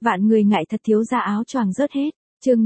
Vạn người ngại thật thiếu gia áo choàng rớt hết. Chương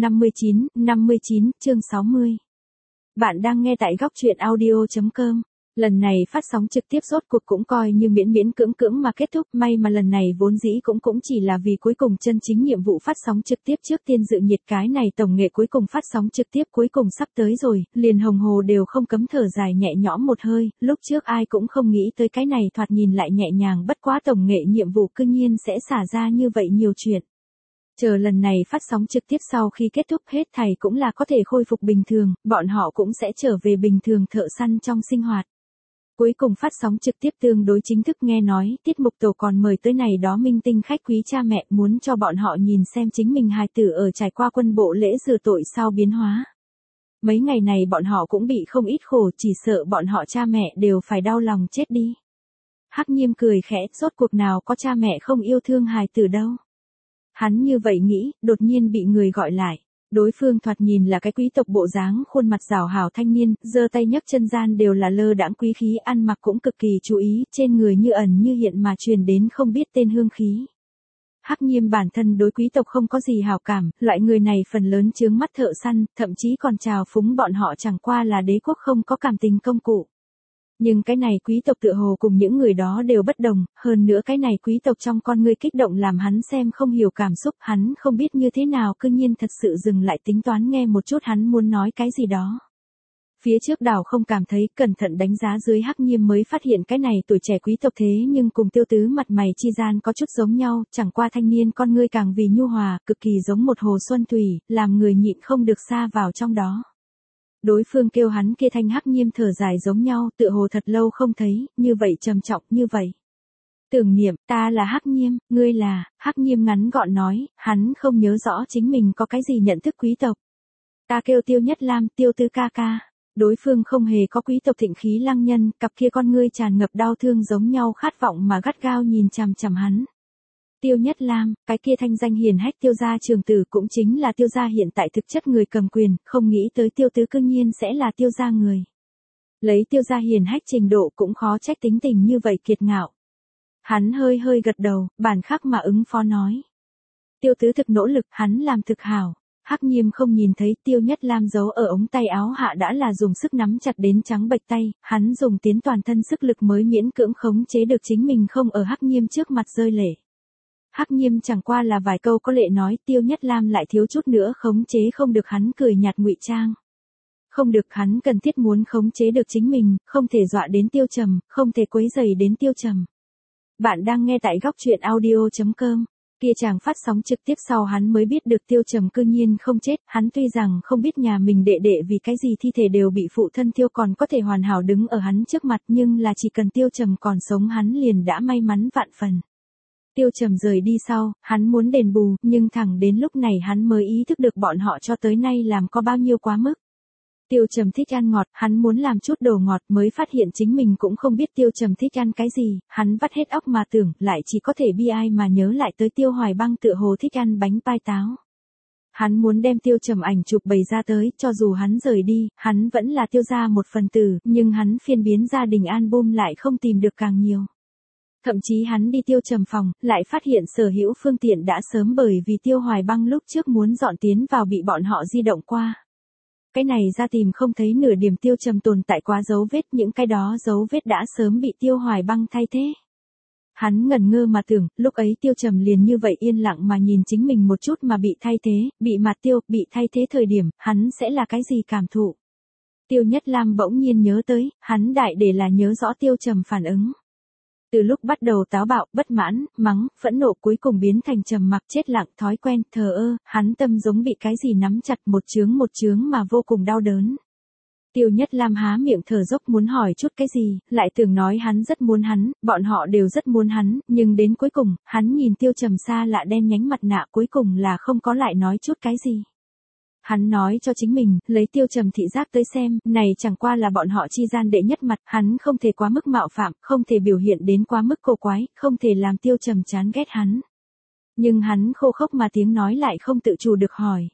59, chương 60. Bạn đang nghe tại góc truyện audio.com. Lần này phát sóng trực tiếp rốt cuộc cũng coi như miễn miễn cưỡng cưỡng mà kết thúc, may mà lần này vốn dĩ cũng chỉ là vì cuối cùng chân chính nhiệm vụ phát sóng trực tiếp trước tiên dự nhiệt cái này tổng nghệ cuối cùng phát sóng trực tiếp cuối cùng sắp tới rồi, liền Hồng Hồ đều không cấm thở dài nhẹ nhõm một hơi, lúc trước ai cũng không nghĩ tới cái này thoạt nhìn lại nhẹ nhàng bất quá tổng nghệ nhiệm vụ cư nhiên sẽ xả ra như vậy nhiều chuyện. Chờ lần này phát sóng trực tiếp sau khi kết thúc hết thảy cũng là có thể khôi phục bình thường, bọn họ cũng sẽ trở về bình thường thợ săn trong sinh hoạt. Cuối cùng phát sóng trực tiếp tương đối chính thức nghe nói, tiết mục tổ còn mời tới này đó minh tinh khách quý cha mẹ muốn cho bọn họ nhìn xem chính mình hài tử ở trải qua quân bộ lễ rửa tội sau biến hóa. Mấy ngày này bọn họ cũng bị không ít khổ, chỉ sợ bọn họ cha mẹ đều phải đau lòng chết đi. Hắc Nhiêm cười khẽ, rốt cuộc nào có cha mẹ không yêu thương hài tử đâu. Hắn như vậy nghĩ, đột nhiên bị người gọi lại. Đối phương thoạt nhìn là cái quý tộc bộ dáng, khuôn mặt rảo hảo thanh niên, giơ tay nhấc chân gian đều là lơ đãng quý khí, ăn mặc cũng cực kỳ chú ý, trên người như ẩn như hiện mà truyền đến không biết tên hương khí. Hắc Nhiêm bản thân đối quý tộc không có gì hảo cảm, loại người này phần lớn chướng mắt thợ săn, thậm chí còn trào phúng bọn họ chẳng qua là đế quốc không có cảm tình công cụ. Nhưng cái này quý tộc tựa hồ cùng những người đó đều bất đồng, hơn nữa cái này quý tộc trong con ngươi kích động làm hắn xem không hiểu cảm xúc, hắn không biết như thế nào cư nhiên thật sự dừng lại tính toán nghe một chút hắn muốn nói cái gì đó. Phía trước đảo không cảm thấy, cẩn thận đánh giá dưới Hắc Nhiêm mới phát hiện cái này tuổi trẻ quý tộc thế nhưng cùng Tiêu Tứ mặt mày chi gian có chút giống nhau, chẳng qua thanh niên con ngươi càng vì nhu hòa, cực kỳ giống một hồ xuân thủy, làm người nhịn không được xa vào trong đó. Đối phương kêu hắn kia thanh Hắc Nhiêm thở dài giống nhau, tựa hồ thật lâu không thấy, như vậy trầm trọng như vậy. Tưởng Niệm, ta là Hắc Nhiêm, ngươi là, Hắc Nhiêm ngắn gọn nói, hắn không nhớ rõ chính mình có cái gì nhận thức quý tộc. Ta kêu Tiêu Nhất Lam, Tiêu Tứ ca ca. Đối phương không hề có quý tộc thịnh khí lăng nhân, cặp kia con ngươi tràn ngập đau thương giống nhau khát vọng mà gắt gao nhìn chằm chằm hắn. Tiêu Nhất Lam, cái kia thanh danh hiền hách Tiêu gia trường tử cũng chính là Tiêu gia hiện tại thực chất người cầm quyền, không nghĩ tới Tiêu Tứ cương nhiên sẽ là Tiêu gia người. Lấy Tiêu gia hiền hách trình độ cũng khó trách tính tình như vậy kiệt ngạo. Hắn hơi gật đầu, bản khắc mà ứng phó nói. Tiêu Tứ thực nỗ lực, hắn làm thực hảo. Hắc Nhiêm không nhìn thấy Tiêu Nhất Lam giấu ở ống tay áo hạ đã là dùng sức nắm chặt đến trắng bệch tay, hắn dùng tiến toàn thân sức lực mới miễn cưỡng khống chế được chính mình không ở Hắc Nhiêm trước mặt rơi lệ. Hắc Nhiêm chẳng qua là vài câu có lệ nói, Tiêu Nhất Lam lại thiếu chút nữa khống chế không được, hắn cười nhạt ngụy trang. Không được, hắn cần thiết muốn khống chế được chính mình, không thể dọa đến Tiêu Trầm, không thể quấy rầy đến Tiêu Trầm. Bạn đang nghe tại góc truyện audio.com. Kia chàng phát sóng trực tiếp sau hắn mới biết được Tiêu Trầm cư nhiên không chết, hắn tuy rằng không biết nhà mình đệ đệ vì cái gì thi thể đều bị phụ thân thiêu còn có thể hoàn hảo đứng ở hắn trước mặt, nhưng là chỉ cần Tiêu Trầm còn sống hắn liền đã may mắn vạn phần. Tiêu Trầm rời đi sau, hắn muốn đền bù, nhưng thẳng đến lúc này hắn mới ý thức được bọn họ cho tới nay làm có bao nhiêu quá mức. Tiêu Trầm thích ăn ngọt, hắn muốn làm chút đồ ngọt mới phát hiện chính mình cũng không biết Tiêu Trầm thích ăn cái gì, hắn vắt hết óc mà tưởng, lại chỉ có thể bi ai mà nhớ lại tới Tiêu Hoài Băng tựa hồ thích ăn bánh pai táo. Hắn muốn đem Tiêu Trầm ảnh chụp bày ra tới, cho dù hắn rời đi, hắn vẫn là Tiêu gia một phần tử, nhưng hắn phiên biến gia đình album lại không tìm được càng nhiều. Thậm chí hắn đi Tiêu Trầm phòng, lại phát hiện sở hữu phương tiện đã sớm bởi vì Tiêu Hoài Băng lúc trước muốn dọn tiến vào bị bọn họ di động qua. Cái này ra tìm không thấy nửa điểm Tiêu Trầm tồn tại quá dấu vết, những cái đó dấu vết đã sớm bị Tiêu Hoài Băng thay thế. Hắn ngẩn ngơ mà tưởng, lúc ấy Tiêu Trầm liền như vậy yên lặng mà nhìn chính mình một chút mà bị thay thế, bị mạt tiêu, bị thay thế thời điểm, hắn sẽ là cái gì cảm thụ. Tiêu Nhất Lam bỗng nhiên nhớ tới, hắn đại để là nhớ rõ Tiêu Trầm phản ứng. Từ lúc bắt đầu táo bạo, bất mãn, mắng, phẫn nộ cuối cùng biến thành trầm mặc chết lặng, thói quen, thờ ơ, hắn tâm giống bị cái gì nắm chặt một chướng mà vô cùng đau đớn. Tiêu Nhất Lam há miệng thở dốc muốn hỏi chút cái gì, lại tưởng nói hắn rất muốn hắn, bọn họ đều rất muốn hắn, nhưng đến cuối cùng, hắn nhìn Tiêu Trầm xa lạ đen nhánh mặt nạ cuối cùng là không có lại nói chút cái gì. Hắn nói cho chính mình, lấy Tiêu Trầm thị giác tới xem, này chẳng qua là bọn họ chi gian đệ nhất mặt, hắn không thể quá mức mạo phạm, không thể biểu hiện đến quá mức cô quái, không thể làm Tiêu Trầm chán ghét hắn. Nhưng hắn khô khốc mà tiếng nói lại không tự chủ được hỏi.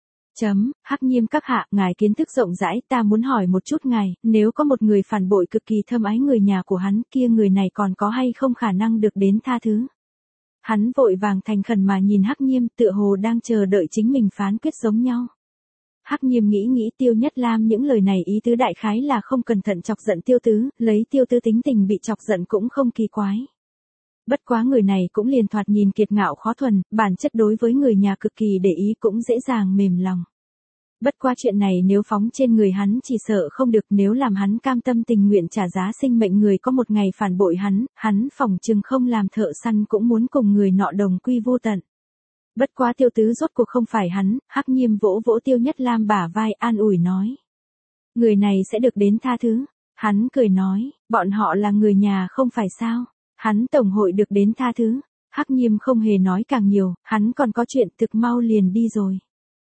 Hắc Nhiêm các hạ, ngài kiến thức rộng rãi, ta muốn hỏi một chút ngài, nếu có một người phản bội cực kỳ thâm ái người nhà của hắn, kia người này còn có hay không khả năng được đến tha thứ? Hắn vội vàng thành khẩn mà nhìn Hắc Nhiêm, tựa hồ đang chờ đợi chính mình phán quyết giống nhau. Hắc Nhiêm nghĩ nghĩ Tiêu Nhất Lam những lời này ý tứ đại khái là không cẩn thận chọc giận Tiêu Tứ, lấy Tiêu Tứ tính tình bị chọc giận cũng không kỳ quái. Bất quá người này cũng liền thoạt nhìn kiệt ngạo khó thuần, bản chất đối với người nhà cực kỳ để ý cũng dễ dàng mềm lòng. Bất qua chuyện này nếu phóng trên người hắn chỉ sợ không được, nếu làm hắn cam tâm tình nguyện trả giá sinh mệnh người có một ngày phản bội hắn phỏng chừng không làm thợ săn cũng muốn cùng người nọ đồng quy vô tận. Bất quá Tiêu Tứ rốt cuộc không phải hắn, Hắc Nhiêm vỗ vỗ Tiêu Nhất Lam bả vai an ủi nói. Người này sẽ được đến tha thứ. Hắn cười nói, bọn họ là người nhà không phải sao. Hắn tổng hội được đến tha thứ. Hắc Nhiêm không hề nói càng nhiều, hắn còn có chuyện thực mau liền đi rồi.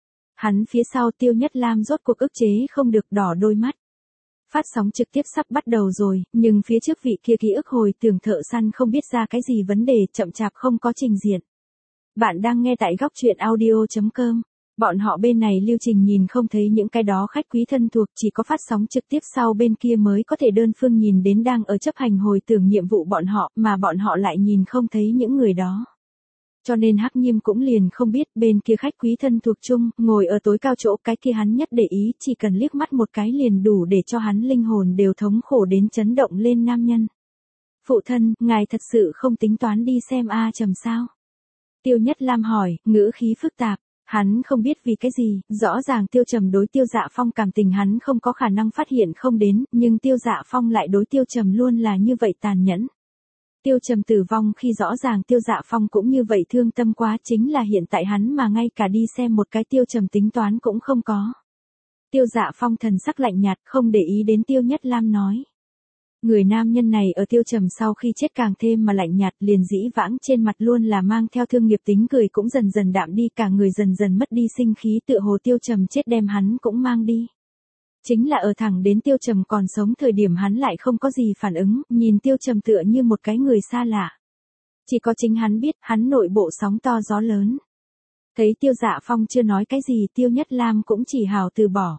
Hắn phía sau Tiêu Nhất Lam rốt cuộc ức chế không được đỏ đôi mắt. Phát sóng trực tiếp sắp bắt đầu rồi, nhưng phía trước vị kia ký ức hồi tưởng thợ săn không biết ra cái gì vấn đề chậm chạp không có trình diện. Bạn đang nghe tại góc truyện audio.com. Bọn họ bên này lưu trình nhìn không thấy những cái đó khách quý thân thuộc, chỉ có phát sóng trực tiếp sau bên kia mới có thể đơn phương nhìn đến đang ở chấp hành hồi tưởng nhiệm vụ bọn họ, mà bọn họ lại nhìn không thấy những người đó. Cho nên Hắc Nhiêm cũng liền không biết bên kia khách quý thân thuộc chung, ngồi ở tối cao chỗ cái kia hắn nhất để ý, chỉ cần liếc mắt một cái liền đủ để cho hắn linh hồn đều thống khổ đến chấn động lên nam nhân. Phụ thân, ngài thật sự không tính toán đi xem A Trầm sao? Tiêu Nhất Lam hỏi, ngữ khí phức tạp. Hắn không biết vì cái gì, rõ ràng Tiêu Trầm đối Tiêu Dạ Phong cảm tình hắn không có khả năng phát hiện không đến, nhưng Tiêu Dạ Phong lại đối Tiêu Trầm luôn là như vậy tàn nhẫn. Tiêu Trầm tử vong khi rõ ràng Tiêu Dạ Phong cũng như vậy thương tâm quá, chính là hiện tại hắn mà ngay cả đi xem một cái Tiêu Trầm tính toán cũng không có. Tiêu Dạ Phong thần sắc lạnh nhạt không để ý đến Tiêu Nhất Lam nói. Người nam nhân này ở Tiêu Trầm sau khi chết càng thêm mà lạnh nhạt, liền dĩ vãng trên mặt luôn là mang theo thương nghiệp tính cười cũng dần dần đạm đi, cả người dần dần mất đi sinh khí, tựa hồ Tiêu Trầm chết đem hắn cũng mang đi. Chính là ở thẳng đến Tiêu Trầm còn sống thời điểm hắn lại không có gì phản ứng, nhìn Tiêu Trầm tựa như một cái người xa lạ. Chỉ có chính hắn biết, hắn nội bộ sóng to gió lớn. Thấy Tiêu Dạ Phong chưa nói cái gì, Tiêu Nhất Lam cũng chỉ hào từ bỏ.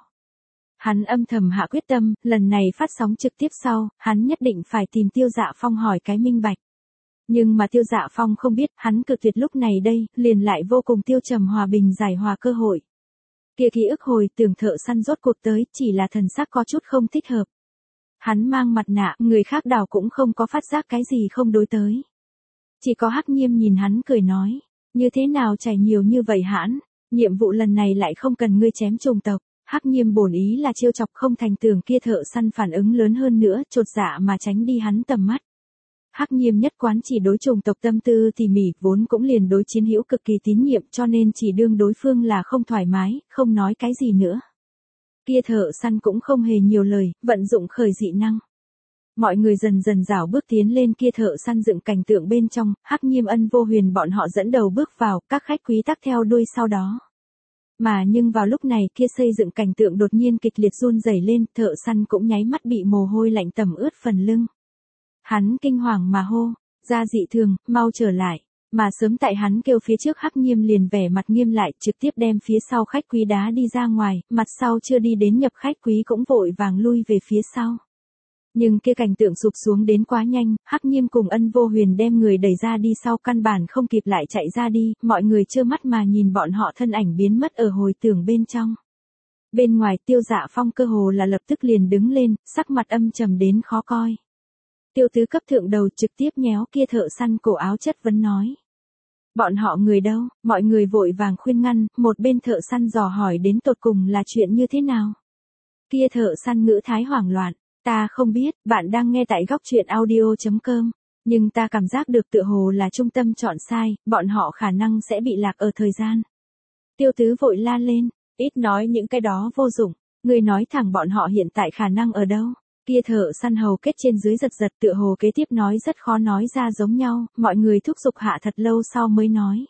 Hắn âm thầm hạ quyết tâm, lần này phát sóng trực tiếp sau, hắn nhất định phải tìm Tiêu Dạ Phong hỏi cái minh bạch. Nhưng mà Tiêu Dạ Phong không biết, hắn cự tuyệt lúc này đây, liền lại vô cùng Tiêu Trầm hòa bình giải hòa cơ hội. Kia ký ức hồi tưởng thợ săn rốt cuộc tới, chỉ là thần sắc có chút không thích hợp. Hắn mang mặt nạ, người khác đảo cũng không có phát giác cái gì không đối tới. Chỉ có Hắc Nhiêm nhìn hắn cười nói, như thế nào chảy nhiều như vậy hãn, nhiệm vụ lần này lại không cần ngươi chém chủng tộc. Hắc Nhiêm bổn ý là trêu chọc không thành, tưởng kia thợ săn phản ứng lớn hơn nữa, chột dạ mà tránh đi hắn tầm mắt. Hắc Nhiêm nhất quán chỉ đối chủng tộc tâm tư tỉ mỉ, vốn cũng liền đối chiến hữu cực kỳ tín nhiệm, cho nên chỉ đương đối phương là không thoải mái, không nói cái gì nữa. Kia thợ săn cũng không hề nhiều lời, vận dụng khởi dị năng. Mọi người dần dần rảo bước tiến lên kia thợ săn dựng cảnh tượng bên trong, Hắc Nhiêm Ân Vô Huyền bọn họ dẫn đầu bước vào, các khách quý tắc theo đuôi sau đó. Mà nhưng vào lúc này kia xây dựng cảnh tượng đột nhiên kịch liệt run rẩy lên, thợ săn cũng nháy mắt bị mồ hôi lạnh tẩm ướt phần lưng. Hắn kinh hoàng mà hô, ra dị thường, mau trở lại. Mà sớm tại hắn kêu phía trước Hắc Nhiêm liền vẻ mặt nghiêm lại, trực tiếp đem phía sau khách quý đá đi ra ngoài, mặt sau chưa đi đến nhập khách quý cũng vội vàng lui về phía sau. Nhưng kia cảnh tượng sụp xuống đến quá nhanh, Hắc Nhiêm cùng Ân Vô Huyền đem người đẩy ra đi sau căn bản không kịp lại chạy ra đi, mọi người trơ mắt mà nhìn bọn họ thân ảnh biến mất ở hồi tưởng bên trong. Bên ngoài Tiêu Dạ Phong cơ hồ là lập tức liền đứng lên, sắc mặt âm trầm đến khó coi. Tiêu Tứ cấp thượng đầu trực tiếp nhéo kia thợ săn cổ áo chất vấn nói. Bọn họ người đâu, mọi người vội vàng khuyên ngăn, một bên thợ săn dò hỏi đến tột cùng là chuyện như thế nào. Kia thợ săn ngữ thái hoảng loạn. Ta không biết, bạn đang nghe tại góc truyện audio.com, nhưng ta cảm giác được tựa hồ là trung tâm chọn sai, bọn họ khả năng sẽ bị lạc ở thời gian. Tiêu Tứ vội la lên, ít nói những cái đó vô dụng, người nói thẳng bọn họ hiện tại khả năng ở đâu. Kia thợ săn hầu kết trên dưới giật giật tựa hồ kế tiếp nói rất khó nói ra giống nhau, mọi người thúc giục hạ thật lâu sau mới nói.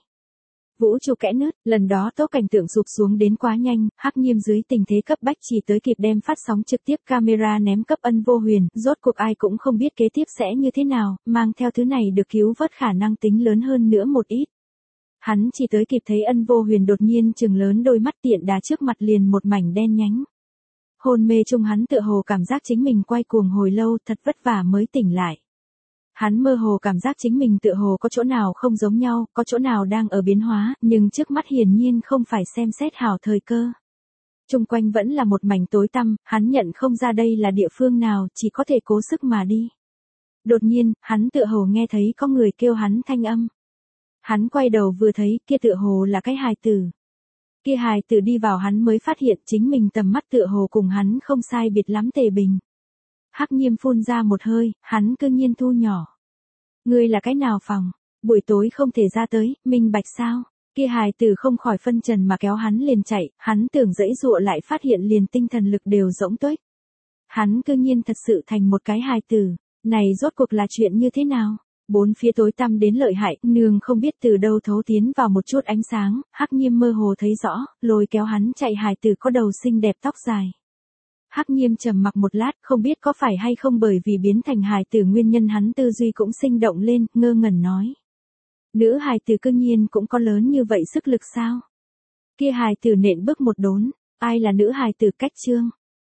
Vũ trụ kẽ nứt, lần đó tố cảnh tượng sụp xuống đến quá nhanh, Hắc Nhiêm dưới tình thế cấp bách chỉ tới kịp đem phát sóng trực tiếp camera ném cấp Ân Vô Huyền, rốt cuộc ai cũng không biết kế tiếp sẽ như thế nào, mang theo thứ này được cứu vớt khả năng tính lớn hơn nữa một ít. Hắn chỉ tới kịp thấy Ân Vô Huyền đột nhiên trừng lớn đôi mắt, tiện đá trước mặt liền một mảnh đen nhánh. Hôn mê chung hắn tựa hồ cảm giác chính mình quay cuồng hồi lâu, thật vất vả mới tỉnh lại. Hắn mơ hồ cảm giác chính mình tựa hồ có chỗ nào không giống nhau, có chỗ nào đang ở biến hóa, nhưng trước mắt hiển nhiên không phải xem xét hảo thời cơ. Trung quanh vẫn là một mảnh tối tăm, hắn nhận không ra đây là địa phương nào, chỉ có thể cố sức mà đi. Đột nhiên, hắn tựa hồ nghe thấy có người kêu hắn thanh âm. Hắn quay đầu vừa thấy, kia tựa hồ là cái hài tử. Kia hài tử đi vào hắn mới phát hiện chính mình tầm mắt tựa hồ cùng hắn không sai biệt lắm Tề Bình. Hắc Nhiêm phun ra một hơi, hắn cương nhiên thu nhỏ. Ngươi là cái nào phòng, buổi tối không thể ra tới, minh bạch sao? Kia hài tử không khỏi phân trần mà kéo hắn liền chạy, hắn tưởng dãy dụa lại phát hiện liền tinh thần lực đều rỗng tuếch. Hắn cương nhiên thật sự thành một cái hài tử, này rốt cuộc là chuyện như thế nào? Bốn phía tối tăm đến lợi hại, nương không biết từ đâu thấu tiến vào một chút ánh sáng, Hắc Nhiêm mơ hồ thấy rõ, lôi kéo hắn chạy hài tử có đầu xinh đẹp tóc dài. Hắc Nhiêm trầm mặc một lát, không biết có phải hay không bởi vì biến thành hài tử nguyên nhân hắn tư duy cũng sinh động lên, ngơ ngẩn nói. Nữ hài tử cương nhiên cũng có lớn như vậy sức lực sao? Kia hài tử nện bước một đốn, ai là nữ hài tử cách trương?